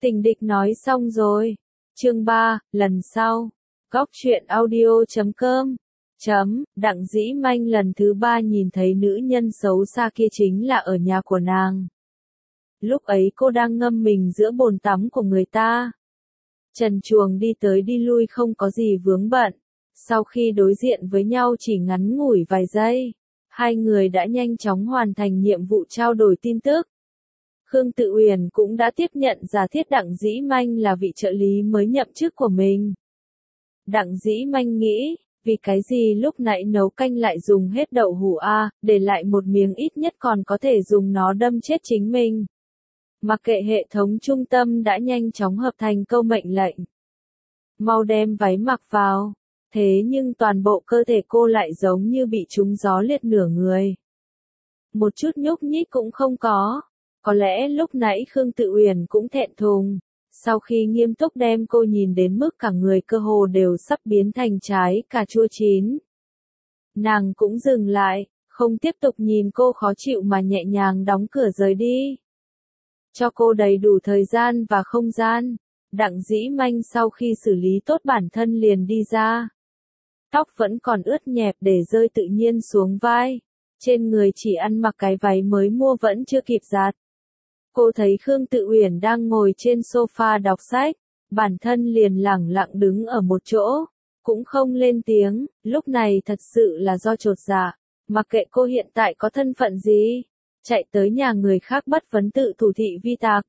Tình địch nói xong rồi. Chương 3, lần sau. Góc truyện audio.com. Đặng Dĩ Manh lần thứ 3 nhìn thấy nữ nhân xấu xa kia chính là ở nhà của nàng. Lúc ấy cô đang ngâm mình giữa bồn tắm của người ta. Trần truồng đi tới đi lui không có gì vướng bận. Sau khi đối diện với nhau chỉ ngắn ngủi vài giây, hai người đã nhanh chóng hoàn thành nhiệm vụ trao đổi tin tức. Khương Tự Uyển cũng đã tiếp nhận giả thiết Đặng Dĩ Manh là vị trợ lý mới nhậm chức của mình. Đặng Dĩ Manh nghĩ, vì cái gì lúc nãy nấu canh lại dùng hết đậu hũ a, để lại một miếng ít nhất còn có thể dùng nó đâm chết chính mình. Mặc kệ hệ thống trung tâm đã nhanh chóng hợp thành câu mệnh lệnh. Mau đem váy mặc vào. Thế nhưng toàn bộ cơ thể cô lại giống như bị trúng gió liệt nửa người. Một chút nhúc nhích cũng không có. Có lẽ lúc nãy Khương Tự Uyển cũng thẹn thùng. Sau khi nghiêm túc đem cô nhìn đến mức cả người cơ hồ đều sắp biến thành trái cà chua chín. Nàng cũng dừng lại, không tiếp tục nhìn cô khó chịu mà nhẹ nhàng đóng cửa rời đi. Cho cô đầy đủ thời gian và không gian. Đặng Dĩ Manh sau khi xử lý tốt bản thân liền đi ra. Tóc vẫn còn ướt nhẹp để rơi tự nhiên xuống vai. Trên người chỉ ăn mặc cái váy mới mua vẫn chưa kịp giặt. Cô thấy Khương Tự Uyển đang ngồi trên sofa đọc sách. Bản thân liền lẳng lặng đứng ở một chỗ. Cũng không lên tiếng. Lúc này thật sự là do chột dạ. Mặc kệ cô hiện tại có thân phận gì. Chạy tới nhà người khác bất vấn tự thủ thị vi tạc.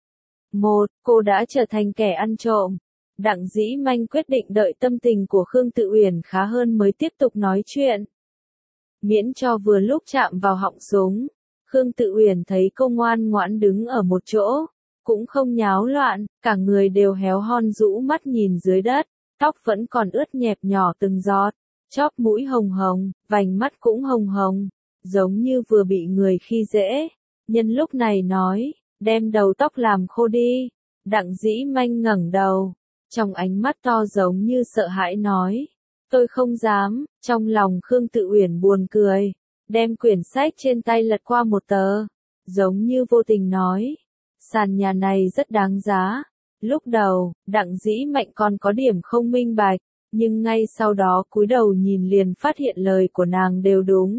Cô đã trở thành kẻ ăn trộm. Đặng Dĩ Manh quyết định đợi tâm tình của Khương Tự Uyển khá hơn mới tiếp tục nói chuyện. Miễn cho vừa lúc chạm vào họng súng, Khương Tự Uyển thấy cô ngoan ngoãn đứng ở một chỗ, cũng không nháo loạn, cả người đều héo hon rũ mắt nhìn dưới đất, tóc vẫn còn ướt nhẹp nhỏ từng giọt, chóp mũi hồng hồng, vành mắt cũng hồng hồng, giống như vừa bị người khi dễ. Nhân lúc này nói, đem đầu tóc làm khô đi. Đặng Dĩ Manh ngẩng đầu. Trong ánh mắt to giống như sợ hãi nói. Tôi không dám. Trong lòng Khương Tự Uyển buồn cười. Đem quyển sách trên tay lật qua một tờ. Giống như vô tình nói. Sàn nhà này rất đáng giá. Lúc đầu, Đặng Dĩ Manh còn có điểm không minh bạch. Nhưng ngay sau đó cúi đầu nhìn liền phát hiện lời của nàng đều đúng.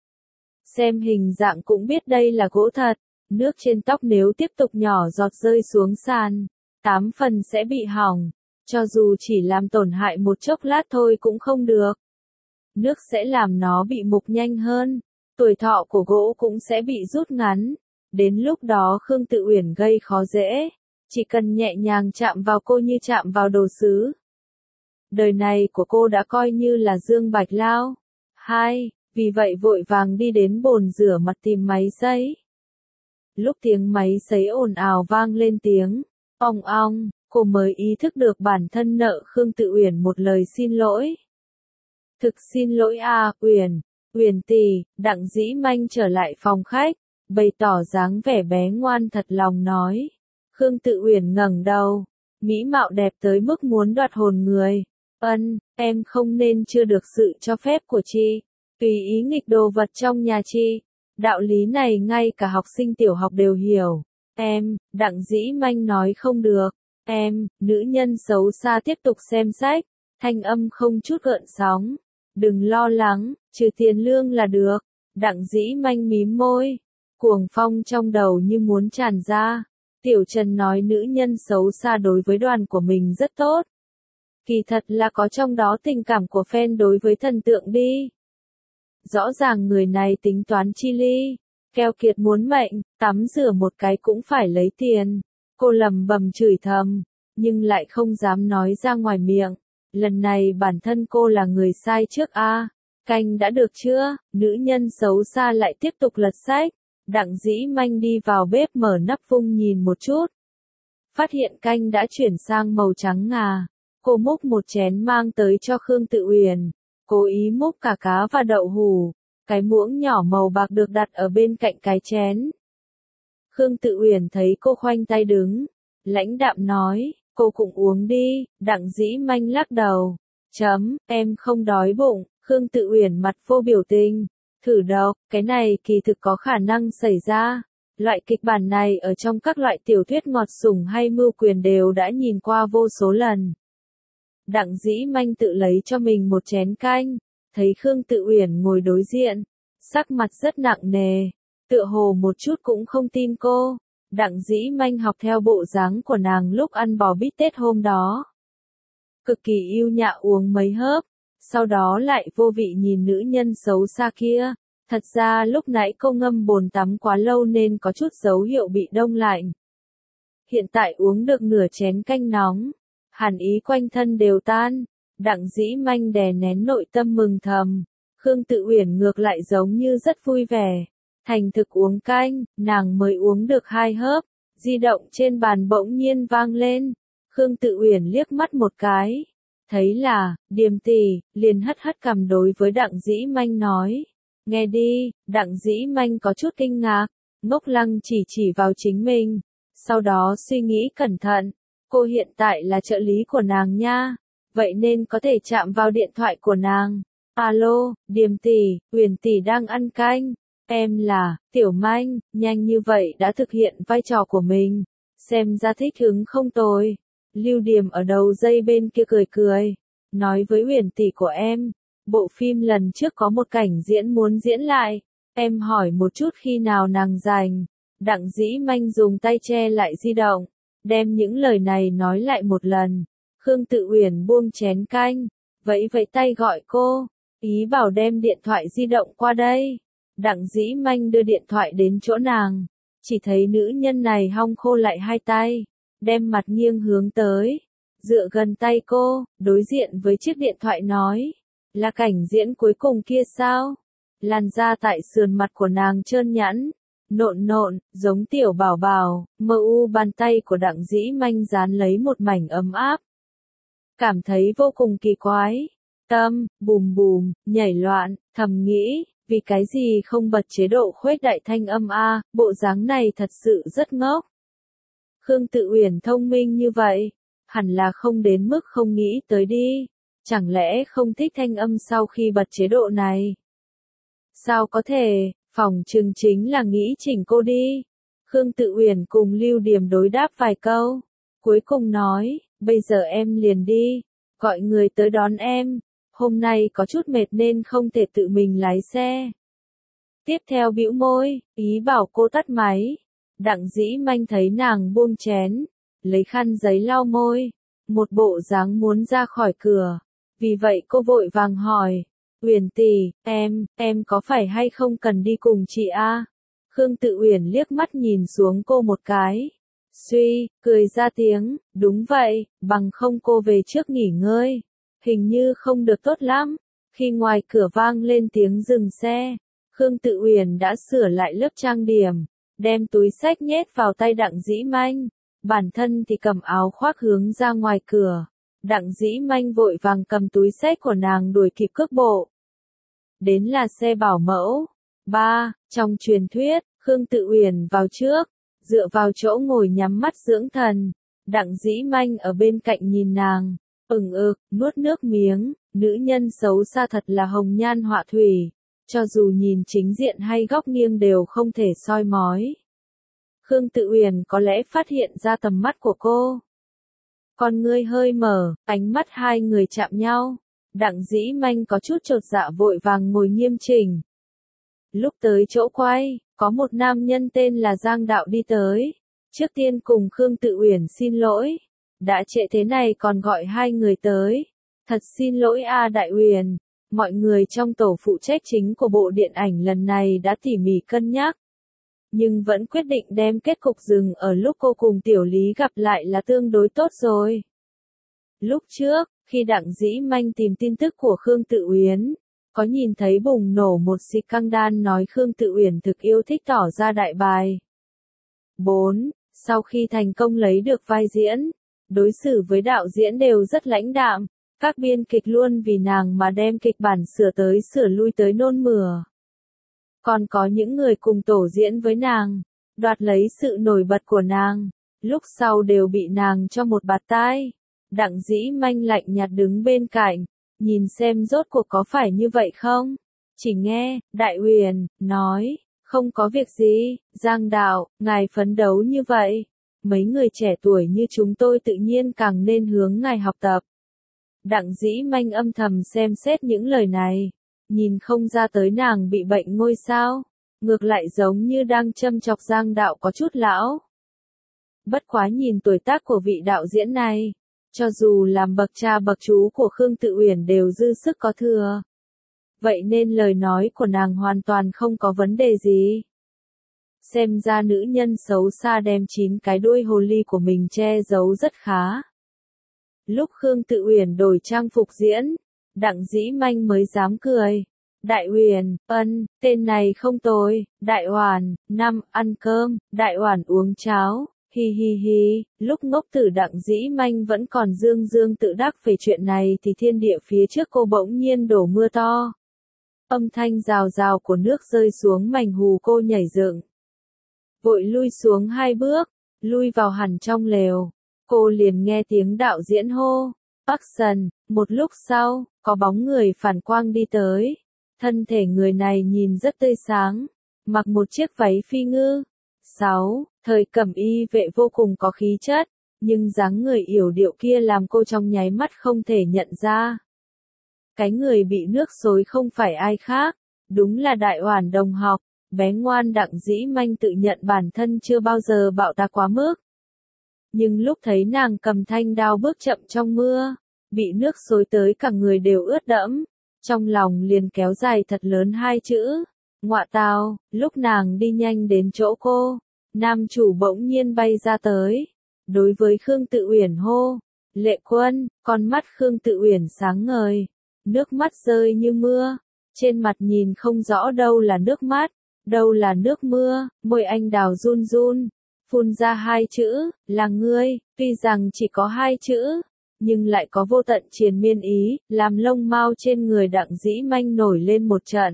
Xem hình dạng cũng biết đây là gỗ thật. Nước trên tóc nếu tiếp tục nhỏ giọt rơi xuống sàn, 8 phần sẽ bị hỏng. Cho dù chỉ làm tổn hại một chốc lát thôi cũng không được. Nước sẽ làm nó bị mục nhanh hơn. Tuổi thọ của gỗ cũng sẽ bị rút ngắn. Đến lúc đó Khương Tự Uyển gây khó dễ. Chỉ cần nhẹ nhàng chạm vào cô như chạm vào đồ sứ. Đời này của cô đã coi như là dương bạch lao. Vì vậy vội vàng đi đến bồn rửa mặt tìm máy sấy. Lúc tiếng máy sấy ồn ào vang lên tiếng, ong ong, cô mới ý thức được bản thân nợ Khương Tự Uyển một lời xin lỗi. Thực xin lỗi Uyển tỷ. Đặng Dĩ Manh trở lại phòng khách, bày tỏ dáng vẻ bé ngoan thật lòng nói. Khương Tự Uyển ngẩng đầu, mỹ mạo đẹp tới mức muốn đoạt hồn người. Em không nên chưa được sự cho phép của chị, tùy ý nghịch đồ vật trong nhà chị. Đạo lý này ngay cả học sinh tiểu học đều hiểu. Đặng Dĩ Manh nói không được. Nữ nhân xấu xa tiếp tục xem sách. Thanh âm không chút gợn sóng. Đừng lo lắng, trừ tiền lương là được. Đặng Dĩ Manh mím môi. Cuồng phong trong đầu như muốn tràn ra. Tiểu Trần nói nữ nhân xấu xa đối với đoàn của mình rất tốt. Kỳ thật là có trong đó tình cảm của fan đối với thần tượng đi. Rõ ràng người này tính toán chi ly, keo kiệt muốn mệnh, tắm rửa một cái cũng phải lấy tiền. Cô lầm bầm chửi thầm, nhưng lại không dám nói ra ngoài miệng. Lần này bản thân cô là người sai trước a. Canh đã được chưa? Nữ nhân xấu xa lại tiếp tục lật sách. Đặng Dĩ Manh đi vào bếp mở nắp vung nhìn một chút. Phát hiện canh đã chuyển sang màu trắng ngà. Cô múc một chén mang tới cho Khương Tự Uyển. Cố ý múc cả cá và đậu hũ. Cái muỗng nhỏ màu bạc được đặt ở bên cạnh cái chén. Khương Tự Uyển thấy cô khoanh tay đứng. Lãnh đạm nói, cô cũng uống đi. Đặng Dĩ Manh lắc đầu. Em không đói bụng. Khương Tự Uyển mặt vô biểu tình. Thử độc, cái này kỳ thực có khả năng xảy ra. Loại kịch bản này ở trong các loại tiểu thuyết ngọt sủng hay mưu quyền đều đã nhìn qua vô số lần. Đặng Dĩ Manh tự lấy cho mình một chén canh, thấy Khương Tự Uyển ngồi đối diện, sắc mặt rất nặng nề, tựa hồ một chút cũng không tin cô. Đặng Dĩ Manh học theo bộ dáng của nàng lúc ăn bò bít tết hôm đó. Cực kỳ yêu nhã uống mấy hớp, sau đó lại vô vị nhìn nữ nhân xấu xa kia. Thật ra lúc nãy cô ngâm bồn tắm quá lâu nên có chút dấu hiệu bị đông lạnh. Hiện tại uống được nửa chén canh nóng, hàn ý quanh thân đều tan, Đặng Dĩ Manh đè nén nội tâm mừng thầm. Khương Tự Uyển ngược lại giống như rất vui vẻ. Thành thực uống canh, nàng mới uống được 2 hớp, di động trên bàn bỗng nhiên vang lên. Khương Tự Uyển liếc mắt một cái, thấy là Điềm tỷ, liền hất hất cằm đối với Đặng Dĩ Manh nói. Nghe đi. Đặng Dĩ Manh có chút kinh ngạc, Ngốc Lăng chỉ vào chính mình, sau đó suy nghĩ cẩn thận, cô hiện tại là trợ lý của nàng nha, vậy nên có thể chạm vào điện thoại của nàng. Alo, Điềm tỷ, Uyển tỷ đang ăn canh, em là Tiểu Manh, nhanh như vậy đã thực hiện vai trò của mình, xem ra thích hứng không tồi. Lưu Điềm ở đầu dây bên kia cười cười, nói với Uyển tỷ của em. Bộ phim lần trước có một cảnh diễn muốn diễn lại, em hỏi một chút khi nào nàng rảnh. Đặng Dĩ Manh dùng tay che lại di động, đem những lời này nói lại một lần. Khương Tự Uyển buông chén canh, vẫy tay gọi cô, ý bảo đem điện thoại di động qua đây. Đặng Dĩ Manh đưa điện thoại đến chỗ nàng, chỉ thấy nữ nhân này hong khô lại hai tay, đem mặt nghiêng hướng tới, dựa gần tay cô, đối diện với chiếc điện thoại nói. Là cảnh diễn cuối cùng kia sao? Làn da tại sườn mặt của nàng trơn nhẵn, nộn, giống tiểu bảo bảo, mờ u bàn tay của Đặng Dĩ Manh dán lấy một mảnh ấm áp. Cảm thấy vô cùng kỳ quái. Tâm, bùm, nhảy loạn, thầm nghĩ, vì cái gì không bật chế độ khuếch đại thanh âm a, bộ dáng này thật sự rất ngốc. Khương Tự Uyển thông minh như vậy, hẳn là không đến mức không nghĩ tới đi. Chẳng lẽ không thích thanh âm sau khi bật chế độ này? Sao có thể, phỏng chừng chính là nghĩ chỉnh cô đi. Khương Tự Uyển cùng Lưu Điềm đối đáp vài câu, cuối cùng nói, bây giờ em liền đi, gọi người tới đón em, hôm nay có chút mệt nên không thể tự mình lái xe. Tiếp theo bĩu môi, ý bảo cô tắt máy. Đặng Dĩ Manh thấy nàng buông chén, lấy khăn giấy lau môi, một bộ dáng muốn ra khỏi cửa. Vì vậy cô vội vàng hỏi, Uyển tỷ, em có phải hay không cần đi cùng chị a? Khương Tự Uyển liếc mắt nhìn xuống cô một cái, cười ra tiếng, đúng vậy, bằng không cô về trước nghỉ ngơi, hình như không được tốt lắm. Khi ngoài cửa vang lên tiếng dừng xe, Khương Tự Uyển đã sửa lại lớp trang điểm, đem túi xách nhét vào tay Đặng Dĩ Manh, bản thân thì cầm áo khoác hướng ra ngoài cửa. Đặng Dĩ Manh vội vàng cầm túi xách của nàng đuổi kịp cước bộ. Đến là xe bảo mẫu. 3. Trong truyền thuyết, Khương Tự Uyển vào trước, dựa vào chỗ ngồi nhắm mắt dưỡng thần. Đặng Dĩ Manh ở bên cạnh nhìn nàng, nuốt nước miếng, nữ nhân xấu xa thật là hồng nhan họa thủy, cho dù nhìn chính diện hay góc nghiêng đều không thể soi mói. Khương Tự Uyển có lẽ phát hiện ra tầm mắt của cô. Con ngươi hơi mở, ánh mắt hai người chạm nhau. Đặng Dĩ Manh có chút chột dạ vội vàng ngồi nghiêm chỉnh. Lúc tới chỗ quay, có một nam nhân tên là Giang Đạo đi tới. Trước tiên cùng Khương Tự Uyển xin lỗi. Đã trễ thế này còn gọi hai người tới. Thật xin lỗi a Đại Uyển. Mọi người trong tổ phụ trách chính của bộ điện ảnh lần này đã tỉ mỉ cân nhắc. Nhưng vẫn quyết định đem kết cục dừng ở lúc cô cùng Tiểu Lý gặp lại là tương đối tốt rồi. Lúc trước, khi Đặng Dĩ Manh tìm tin tức của Khương Tự Uyển, có nhìn thấy bùng nổ một scandal nói Khương Tự Uyển thực yêu thích tỏ ra đại bài. 4. Sau khi thành công lấy được vai diễn, đối xử với đạo diễn đều rất lãnh đạm, các biên kịch luôn vì nàng mà đem kịch bản sửa tới sửa lui tới nôn mửa. Còn có những người cùng tổ diễn với nàng, đoạt lấy sự nổi bật của nàng, lúc sau đều bị nàng cho một bạt tai. Đặng Dĩ Manh lạnh nhạt đứng bên cạnh, nhìn xem rốt cuộc có phải như vậy không. Chỉ nghe, Đại Uyển nói, Không có việc gì, Giang đạo, ngài phấn đấu như vậy. Mấy người trẻ tuổi như chúng tôi tự nhiên càng nên hướng ngài học tập. Đặng Dĩ Manh âm thầm xem xét những lời này. Nhìn không ra tới nàng bị bệnh ngôi sao. Ngược lại giống như đang châm chọc Giang đạo có chút lão. Bất quá nhìn tuổi tác của vị đạo diễn này. Cho dù làm bậc cha bậc chú của Khương Tự Uyển đều dư sức có thừa. Vậy nên lời nói của nàng hoàn toàn không có vấn đề gì. Xem ra nữ nhân xấu xa đem 9 cái đuôi hồ ly của mình che giấu rất khá. Lúc Khương Tự Uyển đổi trang phục diễn, Đặng Dĩ Manh mới dám cười. Đại Uyển, tên này không tồi, Đại Oản, ăn cơm, Đại Oản uống cháo, hi hi hi, lúc ngốc tử Đặng Dĩ Manh vẫn còn dương dương tự đắc về chuyện này thì thiên địa phía trước cô bỗng nhiên đổ mưa to. Âm thanh rào rào của nước rơi xuống mành hù cô nhảy dựng. Vội lui xuống 2 bước, lui vào hẳn trong lều. Cô liền nghe tiếng đạo diễn hô, action. Một lúc sau, có bóng người phản quang đi tới. Thân thể người này nhìn rất tươi sáng, mặc một chiếc váy phi ngư. 6. Thời cẩm y vệ vô cùng có khí chất, nhưng dáng người yểu điệu kia làm cô trong nháy mắt không thể nhận ra. Cái người bị nước xối không phải ai khác, đúng là Đại Oản đồng học. Bé ngoan Đặng Dĩ Manh tự nhận bản thân chưa bao giờ bạo tá quá mức. Nhưng lúc thấy nàng cầm thanh đao bước chậm trong mưa, bị nước xối tới cả người đều ướt đẫm, trong lòng liền kéo dài thật lớn 2 chữ, ngọa tào. Lúc nàng đi nhanh đến chỗ cô, nam chủ bỗng nhiên bay ra tới, đối với Khương Tự Uyển hô, Lệ Quân. Con mắt Khương Tự Uyển sáng ngời, nước mắt rơi như mưa, trên mặt nhìn không rõ đâu là nước mắt, đâu là nước mưa, môi anh đào run run, phun ra 2 chữ, là ngươi. Tuy rằng chỉ có 2 chữ, nhưng lại có vô tận triền miên ý, làm lông mao trên người Đặng Dĩ Manh nổi lên một trận.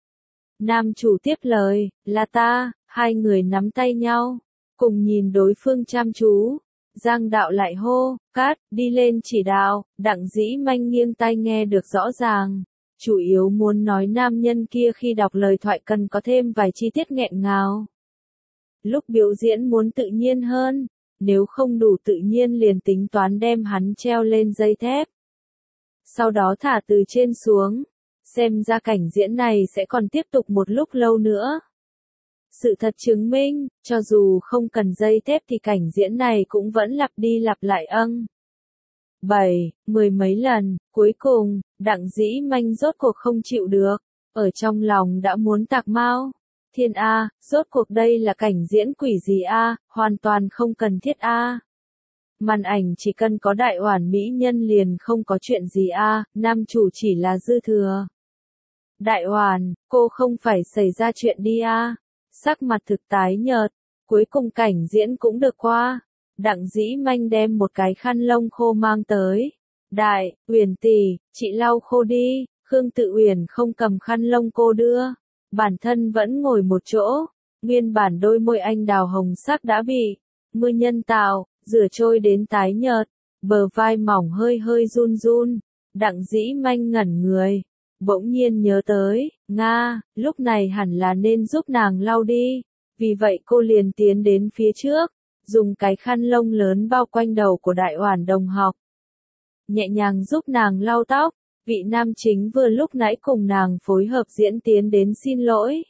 Nam chủ tiếp lời, là ta. Hai người nắm tay nhau, cùng nhìn đối phương chăm chú. Giang đạo lại hô, cát, đi lên chỉ đạo. Đặng Dĩ Manh nghiêng tai nghe được rõ ràng. Chủ yếu muốn nói nam nhân kia khi đọc lời thoại cần có thêm vài chi tiết nghẹn ngào. Lúc biểu diễn muốn tự nhiên hơn, nếu không đủ tự nhiên liền tính toán đem hắn treo lên dây thép. Sau đó thả từ trên xuống, xem ra cảnh diễn này sẽ còn tiếp tục một lúc lâu nữa. Sự thật chứng minh, cho dù không cần dây thép thì cảnh diễn này cũng vẫn lặp đi lặp lại 10 mấy lần, cuối cùng, Đặng Dĩ Manh rốt cuộc không chịu được, ở trong lòng đã muốn tạc mao. Thiên A, rốt cuộc đây là cảnh diễn quỷ gì A, hoàn toàn không cần thiết A. Màn ảnh chỉ cần có Đại Oản mỹ nhân liền không có chuyện gì A, nam chủ chỉ là dư thừa. Đại Oản, cô không phải xảy ra chuyện đi A. Sắc mặt thực tái nhợt, cuối cùng cảnh diễn cũng được qua. Đặng Dĩ Manh đem một cái khăn lông khô mang tới. Đại Uyển tỷ, chị lau khô đi. Khương Tự Uyển không cầm khăn lông cô đưa, bản thân vẫn ngồi một chỗ. Nguyên bản đôi môi anh đào hồng sắc đã bị mưa nhân tạo rửa trôi đến tái nhợt, bờ vai mỏng hơi hơi run run. Đặng Dĩ Manh ngẩn người, bỗng nhiên nhớ tới, Nga, lúc này hẳn là nên giúp nàng lau đi. Vì vậy cô liền tiến đến phía trước, dùng cái khăn lông lớn bao quanh đầu của Đại Oản đồng học, nhẹ nhàng giúp nàng lau tóc. Vị nam chính vừa lúc nãy cùng nàng phối hợp diễn tiến đến xin lỗi.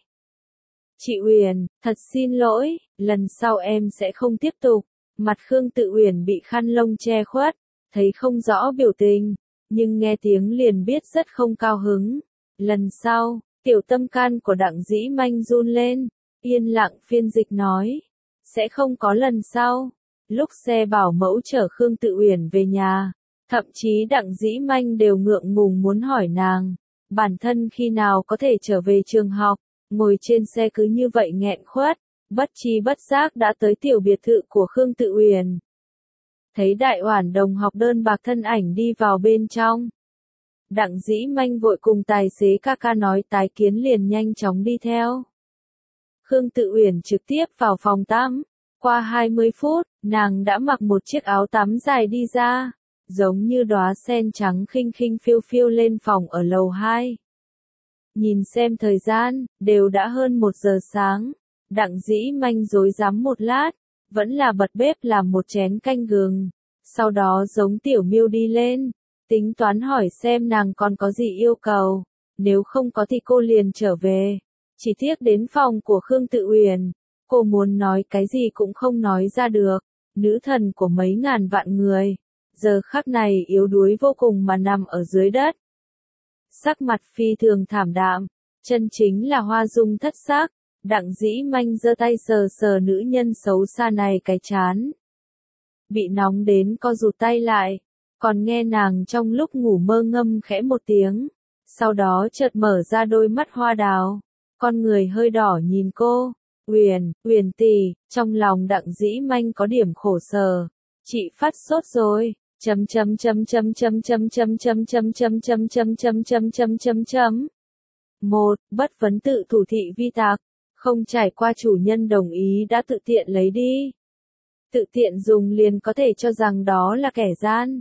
Chị Uyển, thật xin lỗi, lần sau em sẽ không tiếp tục. Mặt Khương Tự Uyển bị khăn lông che khuất, thấy không rõ biểu tình, nhưng nghe tiếng liền biết rất không cao hứng. Lần sau, tiểu tâm can của Đặng Dĩ Manh run lên, yên lặng phiên dịch nói, sẽ không có lần sau. Lúc xe bảo mẫu chở Khương Tự Uyển về nhà, thậm chí Đặng Dĩ Manh đều ngượng ngùng muốn hỏi nàng, bản thân khi nào có thể trở về trường học. Ngồi trên xe cứ như vậy nghẹn khuất, bất tri bất giác đã tới tiểu biệt thự của Khương Tự Uyển. Thấy Đại Oản đồng học đơn bạc thân ảnh đi vào bên trong, Đặng Dĩ Manh vội cùng tài xế ca ca nói tái kiến liền nhanh chóng đi theo. Khương Tự Uyển trực tiếp vào phòng tắm, qua 20 phút, nàng đã mặc một chiếc áo tắm dài đi ra, giống như đóa sen trắng khinh khinh phiêu phiêu lên phòng ở lầu 2. Nhìn xem thời gian, đều đã hơn 1 giờ sáng. Đặng Dĩ Manh rối rắm một lát, vẫn là bật bếp làm một chén canh gừng. Sau đó giống Tiểu Miêu đi lên, tính toán hỏi xem nàng còn có gì yêu cầu. Nếu không có thì cô liền trở về. Chỉ tiếc đến phòng của Khương Tự Uyển, cô muốn nói cái gì cũng không nói ra được. Nữ thần của mấy ngàn vạn người, giờ khắc này yếu đuối vô cùng mà nằm ở dưới đất. Sắc mặt phi thường thảm đạm, chân chính là hoa dung thất sắc. Đặng Dĩ Manh giơ tay sờ sờ nữ nhân xấu xa này cái trán. Bị nóng đến co rụt tay lại, còn nghe nàng trong lúc ngủ mơ ngâm khẽ một tiếng. Sau đó chợt mở ra đôi mắt hoa đào, con người hơi đỏ nhìn cô. Uyển tỷ, trong lòng Đặng Dĩ Manh có điểm khổ sở. Chị phát sốt rồi. Một, bất vấn tự thủ thị vi tạc, không trải qua chủ nhân đồng ý đã tự tiện lấy đi. Tự tiện dùng liền có thể cho rằng đó là kẻ gian,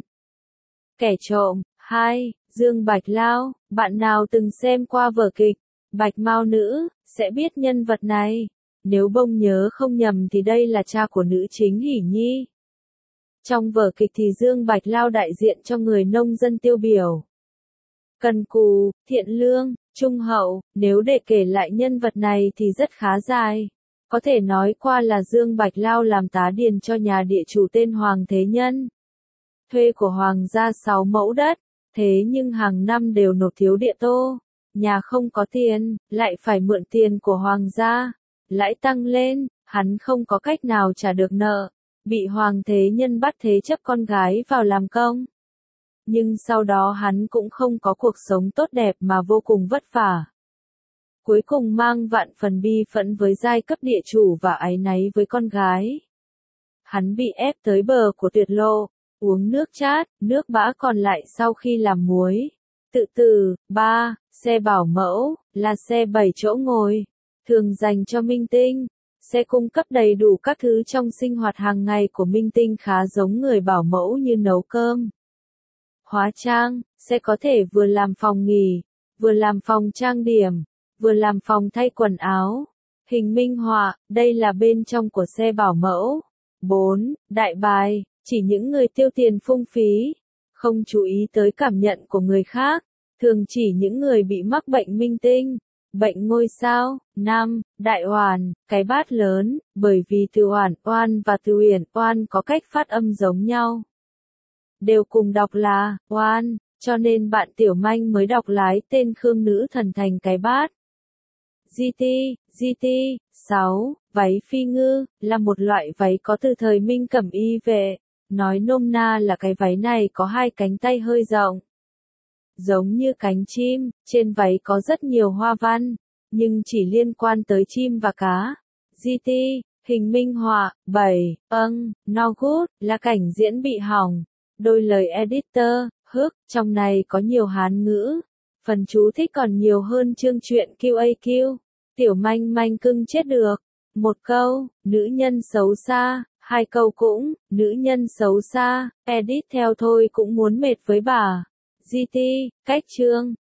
kẻ trộm. 2. Dương Bạch Lao, bạn nào từng xem qua vở kịch Bạch Mao Nữ, sẽ biết nhân vật này. Nếu bông nhớ không nhầm thì đây là cha của nữ chính Hỷ Nhi. Trong vở kịch thì Dương Bạch Lao đại diện cho người nông dân tiêu biểu. Cần cù, thiện lương, trung hậu, nếu để kể lại nhân vật này thì rất khá dài. Có thể nói qua là Dương Bạch Lao làm tá điền cho nhà địa chủ tên Hoàng Thế Nhân. Thuê của Hoàng gia 6 mẫu đất, thế nhưng hàng năm đều nộp thiếu địa tô. Nhà không có tiền, lại phải mượn tiền của Hoàng gia. Lãi tăng lên, hắn không có cách nào trả được nợ. Bị Hoàng Thế Nhân bắt thế chấp con gái vào làm công. Nhưng sau đó hắn cũng không có cuộc sống tốt đẹp mà vô cùng vất vả. Cuối cùng mang vạn phần bi phẫn với giai cấp địa chủ và áy náy với con gái. Hắn bị ép tới bờ của tuyệt lộ, uống nước chát, nước bã còn lại sau khi làm muối. Tự tử. 3. Xe bảo mẫu, là xe 7 chỗ ngồi, thường dành cho minh tinh. Xe cung cấp đầy đủ các thứ trong sinh hoạt hàng ngày của minh tinh, khá giống người bảo mẫu như nấu cơm, hóa trang. Xe có thể vừa làm phòng nghỉ, vừa làm phòng trang điểm, vừa làm phòng thay quần áo. Hình minh họa, đây là bên trong của xe bảo mẫu. 4. Đại bài, chỉ những người tiêu tiền phung phí, không chú ý tới cảm nhận của người khác, thường chỉ những người bị mắc bệnh minh tinh, bệnh ngôi sao. 5. Đại oản, cái bát lớn, bởi vì từ oản oan và từ uyển oan có cách phát âm giống nhau. Đều cùng đọc là oan, cho nên bạn Tiểu Manh mới đọc lái tên Khương nữ thần thành cái bát. GT. 6. Váy phi ngư, là một loại váy có từ thời Minh Cẩm Y về. Nói nôm na là cái váy này có 2 cánh tay hơi rộng, giống như cánh chim, trên váy có rất nhiều hoa văn, nhưng chỉ liên quan tới chim và cá. GT. Hình minh họa. 7. No good, là cảnh diễn bị hỏng. Đôi lời editor, trong này có nhiều Hán ngữ. Phần chú thích còn nhiều hơn chương truyện QAQ. Tiểu Manh Manh cưng chết được. 1 câu, nữ nhân xấu xa. 2 câu cũng, nữ nhân xấu xa. Edit theo thôi cũng muốn mệt với bà. GT. Cách chương.